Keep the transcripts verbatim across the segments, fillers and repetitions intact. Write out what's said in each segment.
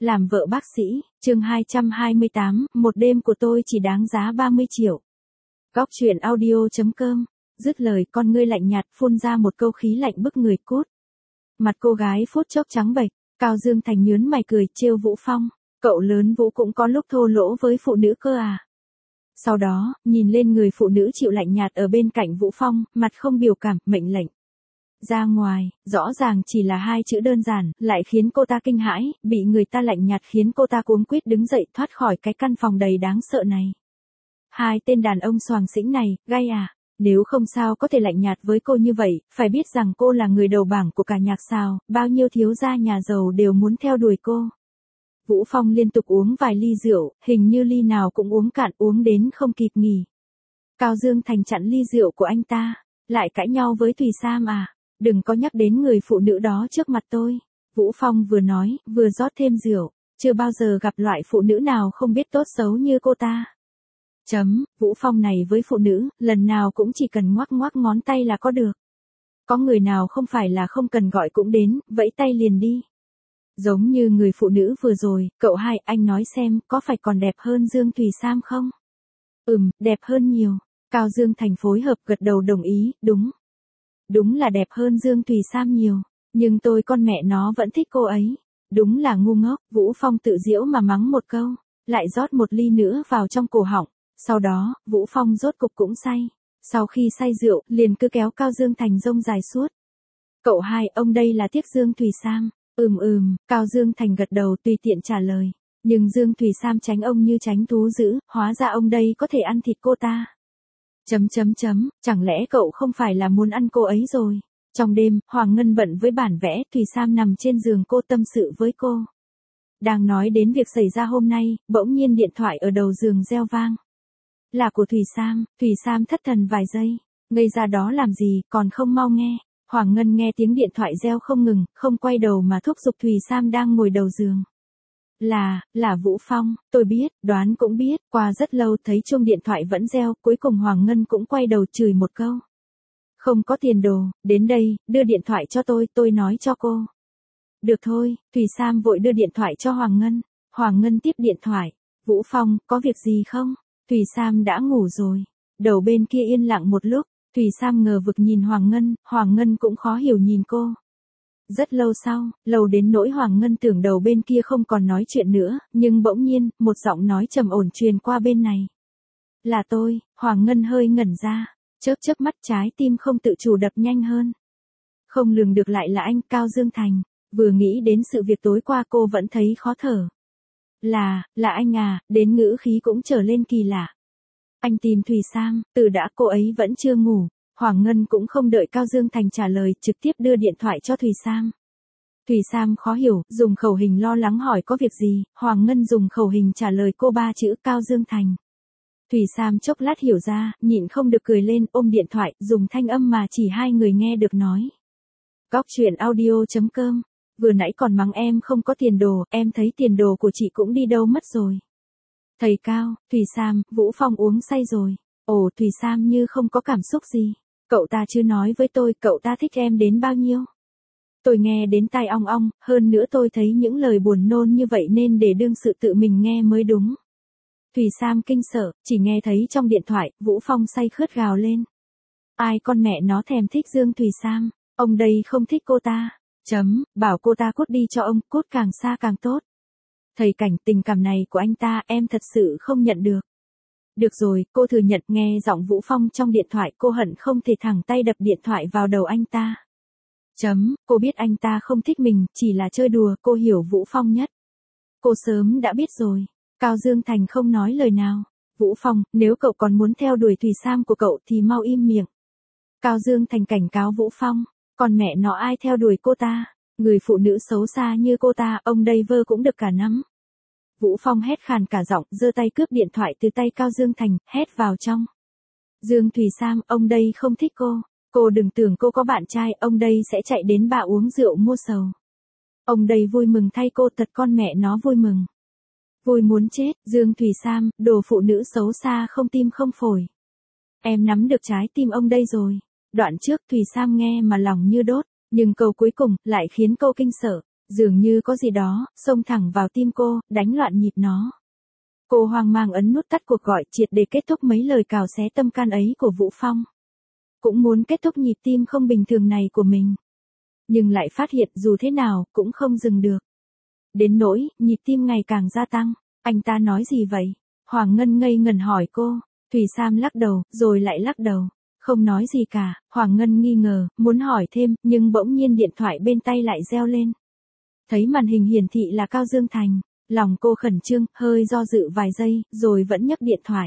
Làm vợ bác sĩ, chương hai trăm hai mươi tám, một đêm của tôi chỉ đáng giá ba mươi triệu. Góc truyện audio.com, dứt lời con ngươi lạnh nhạt phun ra một câu khí lạnh bức người cút. Mặt cô gái phút chốc trắng bệch, Cao Dương Thành nhớn mày cười trêu Vũ Phong, cậu lớn Vũ cũng có lúc thô lỗ với phụ nữ cơ à. Sau đó, nhìn lên người phụ nữ chịu lạnh nhạt ở bên cạnh Vũ Phong, mặt không biểu cảm, mệnh lệnh. Ra ngoài, rõ ràng chỉ là hai chữ đơn giản, lại khiến cô ta kinh hãi, bị người ta lạnh nhạt khiến cô ta cuống quýt đứng dậy thoát khỏi cái căn phòng đầy đáng sợ này. Hai tên đàn ông xoàng xĩnh này, gay à, nếu không sao có thể lạnh nhạt với cô như vậy, phải biết rằng cô là người đầu bảng của cả nhạc sao, bao nhiêu thiếu gia nhà giàu đều muốn theo đuổi cô. Vũ Phong liên tục uống vài ly rượu, hình như ly nào cũng uống cạn uống đến không kịp nghỉ. Cao Dương Thành chặn ly rượu của anh ta, lại cãi nhau với Thùy Sam à. Đừng có nhắc đến người phụ nữ đó trước mặt tôi. Vũ Phong vừa nói, vừa rót thêm rượu. Chưa bao giờ gặp loại phụ nữ nào không biết tốt xấu như cô ta. Chấm, Vũ Phong này với phụ nữ, lần nào cũng chỉ cần ngoắc ngoắc ngón tay là có được. Có người nào không phải là không cần gọi cũng đến, vẫy tay liền đi. Giống như người phụ nữ vừa rồi, cậu hai, anh nói xem, có phải còn đẹp hơn Dương Thùy Sam không? Ừm, đẹp hơn nhiều. Cao Dương Thành phối hợp gật đầu đồng ý, đúng. Đúng là đẹp hơn Dương Thùy Sam nhiều, nhưng tôi con mẹ nó vẫn thích cô ấy. Đúng là ngu ngốc, Vũ Phong tự giễu mà mắng một câu, lại rót một ly nữa vào trong cổ họng. Sau đó, Vũ Phong rốt cục cũng say. Sau khi say rượu, liền cứ kéo Cao Dương Thành rông dài suốt. Cậu hai, ông đây là tiếc Dương Thùy Sam. Ừm ừm, Cao Dương Thành gật đầu tùy tiện trả lời. Nhưng Dương Thùy Sam tránh ông như tránh thú dữ, hóa ra ông đây có thể ăn thịt cô ta. Chấm chấm chấm, chẳng lẽ cậu không phải là muốn ăn cô ấy rồi? Trong đêm, Hoàng Ngân bận với bản vẽ, Thùy Sam nằm trên giường cô tâm sự với cô. Đang nói đến việc xảy ra hôm nay, bỗng nhiên điện thoại ở đầu giường reo vang. Là của Thùy Sam, Thùy Sam thất thần vài giây, ngây ra đó làm gì, còn không mau nghe. Hoàng Ngân nghe tiếng điện thoại reo không ngừng, không quay đầu mà thúc giục Thùy Sam đang ngồi đầu giường. Là, là Vũ Phong, tôi biết, đoán cũng biết, qua rất lâu thấy chuông điện thoại vẫn reo, cuối cùng Hoàng Ngân cũng quay đầu chửi một câu. Không có tiền đồ, đến đây, đưa điện thoại cho tôi, tôi nói cho cô. Được thôi, Thùy Sam vội đưa điện thoại cho Hoàng Ngân. Hoàng Ngân tiếp điện thoại. Vũ Phong, có việc gì không? Thùy Sam đã ngủ rồi. Đầu bên kia yên lặng một lúc, Thùy Sam ngờ vực nhìn Hoàng Ngân, Hoàng Ngân cũng khó hiểu nhìn cô. Rất lâu sau, lâu đến nỗi Hoàng Ngân tưởng đầu bên kia không còn nói chuyện nữa, nhưng bỗng nhiên, một giọng nói trầm ổn truyền qua bên này. Là tôi, Hoàng Ngân hơi ngẩn ra, chớp chớp mắt trái tim không tự chủ đập nhanh hơn. Không lường được lại là anh Cao Dương Thành, vừa nghĩ đến sự việc tối qua cô vẫn thấy khó thở. Là, là anh à, đến ngữ khí cũng trở lên kỳ lạ. Anh tìm Thùy Sam, từ đã cô ấy vẫn chưa ngủ. Hoàng Ngân cũng không đợi Cao Dương Thành trả lời, trực tiếp đưa điện thoại cho Thùy Sam. Thùy Sam khó hiểu, dùng khẩu hình lo lắng hỏi có việc gì, Hoàng Ngân dùng khẩu hình trả lời cô ba chữ Cao Dương Thành. Thùy Sam chốc lát hiểu ra, nhịn không được cười lên, ôm điện thoại, dùng thanh âm mà chỉ hai người nghe được nói. Góc truyện audio.com, vừa nãy còn mắng em không có tiền đồ, em thấy tiền đồ của chị cũng đi đâu mất rồi. Thầy Cao, Thùy Sam, Vũ Phong uống say rồi. Ồ, Thùy Sam như không có cảm xúc gì. Cậu ta chưa nói với tôi cậu ta thích em đến bao nhiêu. Tôi nghe đến tai ong ong, hơn nữa tôi thấy những lời buồn nôn như vậy nên để đương sự tự mình nghe mới đúng. Thùy Sam kinh sợ, chỉ nghe thấy trong điện thoại, Vũ Phong say khướt gào lên. Ai con mẹ nó thèm thích Dương Thùy Sam, ông đây không thích cô ta. Chấm, bảo cô ta cút đi cho ông, cút càng xa càng tốt. Thầy cảnh tình cảm này của anh ta em thật sự không nhận được. Được rồi, cô thừa nhận nghe giọng Vũ Phong trong điện thoại cô hận không thể thẳng tay đập điện thoại vào đầu anh ta. Chấm, cô biết anh ta không thích mình, chỉ là chơi đùa, cô hiểu Vũ Phong nhất. Cô sớm đã biết rồi. Cao Dương Thành không nói lời nào. Vũ Phong, nếu cậu còn muốn theo đuổi Thùy Sam của cậu thì mau im miệng. Cao Dương Thành cảnh cáo Vũ Phong, còn mẹ nó ai theo đuổi cô ta, người phụ nữ xấu xa như cô ta, ông đây vơ cũng được cả nắm. Vũ Phong hét khàn cả giọng, giơ tay cướp điện thoại từ tay Cao Dương Thành, hét vào trong. Dương Thùy Sam, ông đây không thích cô. Cô đừng tưởng cô có bạn trai, ông đây sẽ chạy đến bà uống rượu mua sầu. Ông đây vui mừng thay cô, thật con mẹ nó vui mừng. Vui muốn chết, Dương Thùy Sam, đồ phụ nữ xấu xa không tim không phổi. Em nắm được trái tim ông đây rồi. Đoạn trước Thùy Sam nghe mà lòng như đốt, nhưng câu cuối cùng lại khiến cô kinh sợ. Dường như có gì đó, xông thẳng vào tim cô, đánh loạn nhịp nó. Cô hoang mang ấn nút tắt cuộc gọi triệt để kết thúc mấy lời cào xé tâm can ấy của Vũ Phong. Cũng muốn kết thúc nhịp tim không bình thường này của mình. Nhưng lại phát hiện dù thế nào cũng không dừng được. Đến nỗi, nhịp tim ngày càng gia tăng. Anh ta nói gì vậy? Hoàng Ngân ngây ngẩn hỏi cô. Thủy Sam lắc đầu, rồi lại lắc đầu. Không nói gì cả. Hoàng Ngân nghi ngờ, muốn hỏi thêm, nhưng bỗng nhiên điện thoại bên tay lại reo lên. Thấy màn hình hiển thị là Cao Dương Thành. Lòng cô khẩn trương, hơi do dự vài giây, rồi vẫn nhấc điện thoại.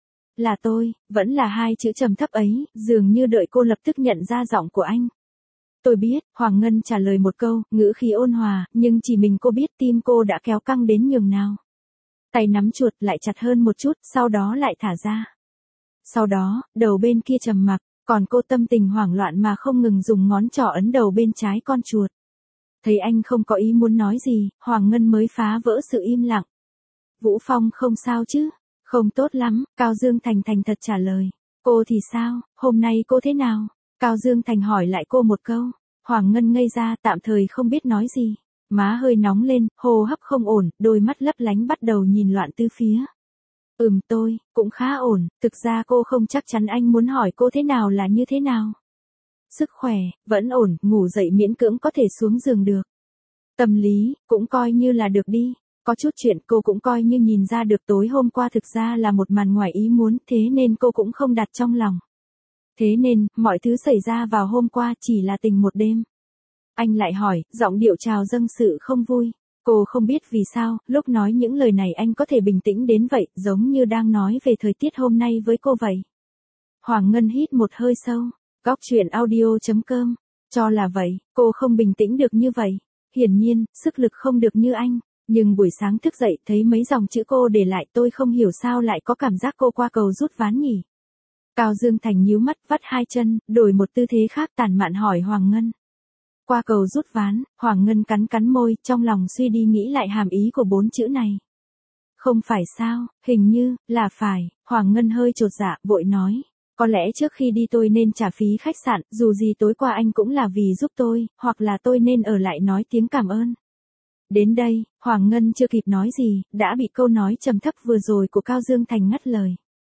Là tôi, vẫn là hai chữ trầm thấp ấy, dường như đợi cô lập tức nhận ra giọng của anh. Tôi biết, Hoàng Ngân trả lời một câu, ngữ khí ôn hòa, nhưng chỉ mình cô biết tim cô đã kéo căng đến nhường nào. Tay nắm chuột lại chặt hơn một chút, sau đó lại thả ra. Sau đó, đầu bên kia trầm mặc, còn cô tâm tình hoảng loạn mà không ngừng dùng ngón trỏ ấn đầu bên trái con chuột. Thấy anh không có ý muốn nói gì, Hoàng Ngân mới phá vỡ sự im lặng. Vũ Phong không sao chứ? Không tốt lắm, Cao Dương Thành thành thật trả lời. Cô thì sao, hôm nay cô thế nào? Cao Dương Thành hỏi lại cô một câu. Hoàng Ngân ngây ra, tạm thời không biết nói gì. Má hơi nóng lên, hô hấp không ổn, đôi mắt lấp lánh bắt đầu nhìn loạn tứ phía. Ừm tôi, cũng khá ổn, thực ra cô không chắc chắn anh muốn hỏi cô thế nào là như thế nào. Sức khỏe, vẫn ổn, ngủ dậy miễn cưỡng có thể xuống giường được. Tâm lý, cũng coi như là được đi. Có chút chuyện cô cũng coi như nhìn ra được tối hôm qua thực ra là một màn ngoài ý muốn, thế nên cô cũng không đặt trong lòng. Thế nên, mọi thứ xảy ra vào hôm qua chỉ là tình một đêm. Anh lại hỏi, giọng điệu trào dâng sự không vui. Cô không biết vì sao, lúc nói những lời này anh có thể bình tĩnh đến vậy, giống như đang nói về thời tiết hôm nay với cô vậy. Hoàng Ngân hít một hơi sâu. Góc truyện audio chấm com. Cho là vậy, cô không bình tĩnh được như vậy. Hiển nhiên, sức lực không được như anh. Nhưng buổi sáng thức dậy thấy mấy dòng chữ cô để lại tôi không hiểu sao lại có cảm giác cô qua cầu rút ván nhỉ. Cao Dương Thành nhíu mắt vắt hai chân, đổi một tư thế khác tàn mạn hỏi Hoàng Ngân. Qua cầu rút ván, Hoàng Ngân cắn cắn môi, trong lòng suy đi nghĩ lại hàm ý của bốn chữ này. Không phải sao, hình như, là phải, Hoàng Ngân hơi chột dạ, vội nói. Có lẽ trước khi đi tôi nên trả phí khách sạn, dù gì tối qua anh cũng là vì giúp tôi, hoặc là tôi nên ở lại nói tiếng cảm ơn. Đến đây, Hoàng Ngân chưa kịp nói gì, đã bị câu nói trầm thấp vừa rồi của Cao Dương Thành ngắt lời.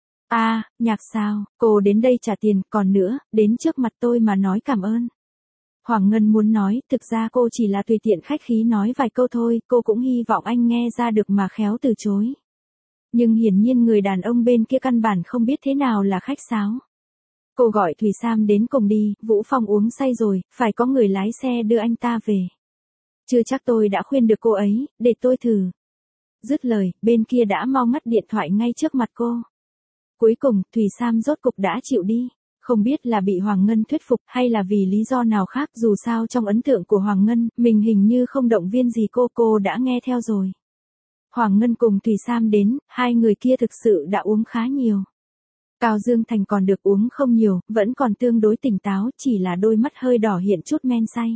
À, nhạc sao, cô đến đây trả tiền, còn nữa, đến trước mặt tôi mà nói cảm ơn. Hoàng Ngân muốn nói, thực ra cô chỉ là tùy tiện khách khí nói vài câu thôi, cô cũng hy vọng anh nghe ra được mà khéo từ chối. Nhưng hiển nhiên người đàn ông bên kia căn bản không biết thế nào là khách sáo. Cô gọi Thủy Sam đến cùng đi, Vũ Phong uống say rồi, phải có người lái xe đưa anh ta về. Chưa chắc tôi đã khuyên được cô ấy, để tôi thử. Dứt lời, bên kia đã mau ngắt điện thoại ngay trước mặt cô. Cuối cùng, Thủy Sam rốt cục đã chịu đi. Không biết là bị Hoàng Ngân thuyết phục hay là vì lý do nào khác, dù sao trong ấn tượng của Hoàng Ngân, mình hình như không động viên gì cô, cô đã nghe theo rồi. Hoàng Ngân cùng Thủy Sam đến, hai người kia thực sự đã uống khá nhiều. Cao Dương Thành còn được uống không nhiều, vẫn còn tương đối tỉnh táo, chỉ là đôi mắt hơi đỏ hiện chút men say.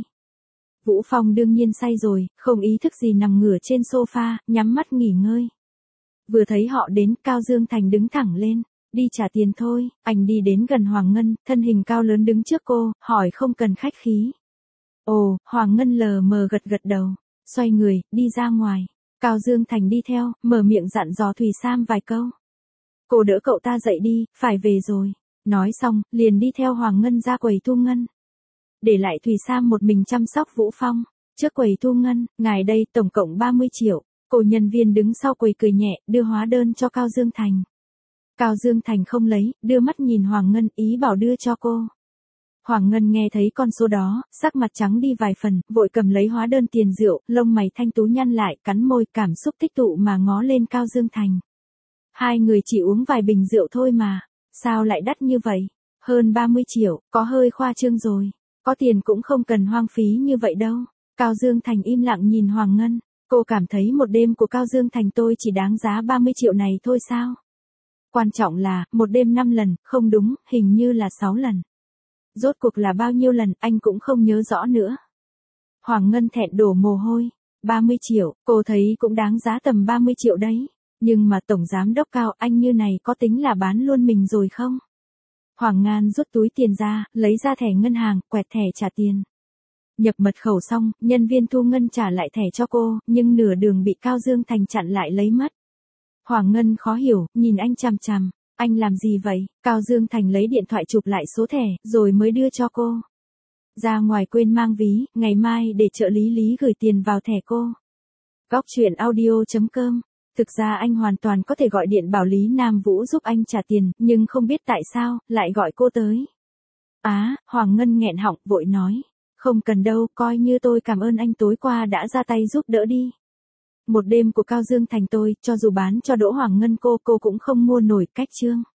Vũ Phong đương nhiên say rồi, không ý thức gì nằm ngửa trên sofa, nhắm mắt nghỉ ngơi. Vừa thấy họ đến, Cao Dương Thành đứng thẳng lên. Đi trả tiền thôi, anh đi đến gần Hoàng Ngân, thân hình cao lớn đứng trước cô, hỏi không cần khách khí. Ồ, Hoàng Ngân lờ mờ gật gật đầu, xoay người, đi ra ngoài. Cao Dương Thành đi theo, mở miệng dặn dò Thủy Sam vài câu. Cô đỡ cậu ta dậy đi, phải về rồi. Nói xong, liền đi theo Hoàng Ngân ra quầy thu ngân. Để lại Thủy Sam một mình chăm sóc Vũ Phong. Trước quầy thu ngân, ngài đây tổng cộng ba mươi triệu. Cô nhân viên đứng sau quầy cười nhẹ, đưa hóa đơn cho Cao Dương Thành. Cao Dương Thành không lấy, đưa mắt nhìn Hoàng Ngân, ý bảo đưa cho cô. Hoàng Ngân nghe thấy con số đó, sắc mặt trắng đi vài phần, vội cầm lấy hóa đơn tiền rượu, lông mày thanh tú nhăn lại, cắn môi, cảm xúc tích tụ mà ngó lên Cao Dương Thành. Hai người chỉ uống vài bình rượu thôi mà, sao lại đắt như vậy? Hơn ba mươi triệu, có hơi khoa trương rồi, có tiền cũng không cần hoang phí như vậy đâu. Cao Dương Thành im lặng nhìn Hoàng Ngân, cô cảm thấy một đêm của Cao Dương Thành tôi chỉ đáng giá ba mươi triệu này thôi sao? Quan trọng là, một đêm năm lần, không đúng, hình như là sáu lần. Rốt cuộc là bao nhiêu lần, anh cũng không nhớ rõ nữa. Hoàng Ngân thẹn đổ mồ hôi. ba mươi triệu, cô thấy cũng đáng giá tầm ba mươi triệu đấy. Nhưng mà tổng giám đốc Cao, anh như này có tính là bán luôn mình rồi không? Hoàng Ngân rút túi tiền ra, lấy ra thẻ ngân hàng, quẹt thẻ trả tiền. Nhập mật khẩu xong, nhân viên thu ngân trả lại thẻ cho cô, nhưng nửa đường bị Cao Dương Thành chặn lại lấy mất. Hoàng Ngân khó hiểu, nhìn anh chằm chằm. Anh làm gì vậy? Cao Dương Thành lấy điện thoại chụp lại số thẻ, rồi mới đưa cho cô. Ra ngoài quên mang ví, ngày mai để trợ lý Lý gửi tiền vào thẻ cô. Góc chuyện audio chấm com. Thực ra anh hoàn toàn có thể gọi điện bảo Lý Nam Vũ giúp anh trả tiền, nhưng không biết tại sao, lại gọi cô tới. Á, Hoàng Ngân nghẹn họng, vội nói. Không cần đâu, coi như tôi cảm ơn anh tối qua đã ra tay giúp đỡ đi. Một đêm của Cao Dương Thành tôi, cho dù bán cho Đỗ Hoàng Ngân cô, cô cũng không mua nổi. Cách chương.